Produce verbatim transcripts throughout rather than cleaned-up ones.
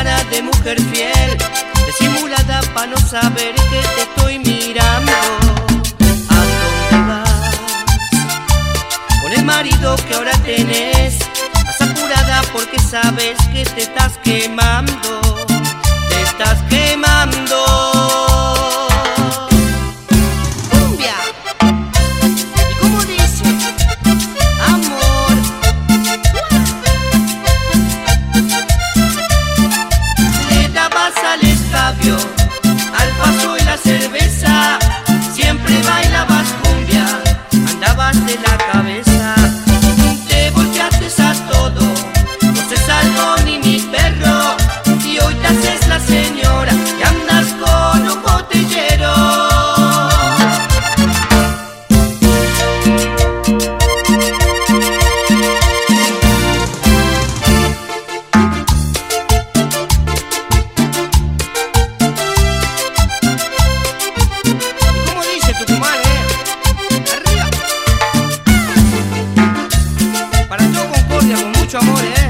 cara de mujer fiel, disimulada pa' no saber que te estoy mirando. ¿A dónde vas? Con el marido que ahora tenés, vas apurada porque sabes que te estás quemando, te estás quemando. Al paso y la cerveza, siempre bailabas cumbia, andabas de la cabeza, te volteaste a todo, no se salvó ni mi perro, y hoy te haces la señora y andas con un botellero. Mucho amor, eh.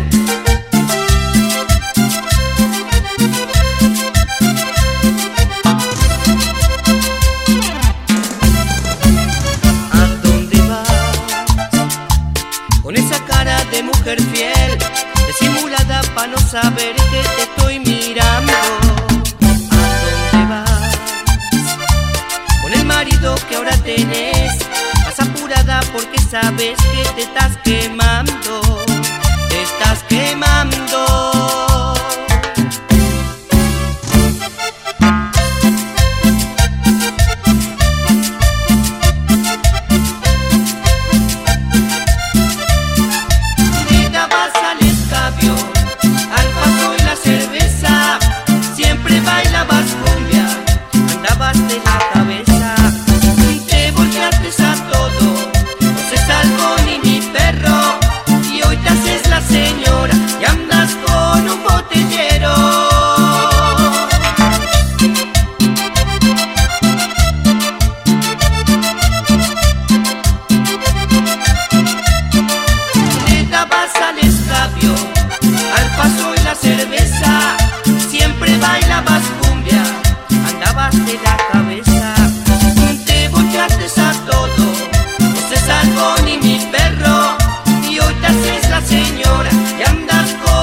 ¿A dónde vas? Con esa cara de mujer fiel, disimulada pa' no saber que te estoy mirando. ¿A dónde vas? Con el marido que ahora tenés, vas apurada porque sabes que te estás quemando, te estás quemando. Le dabas al escabio, al paso y la cerveza, siempre bailabas cumbia, andabas de la cabeza, te volteaste a todo, no se salvó ni mi perro, y hoy te haces la señora y andas con un botellero. Le dabas al escabio, al paso y la cerveza, siempre bailabas cumbia, andabas de la cabeza, te volteaste a todo, no se salvó ni mi perro, y hoy te haces la señora y andas con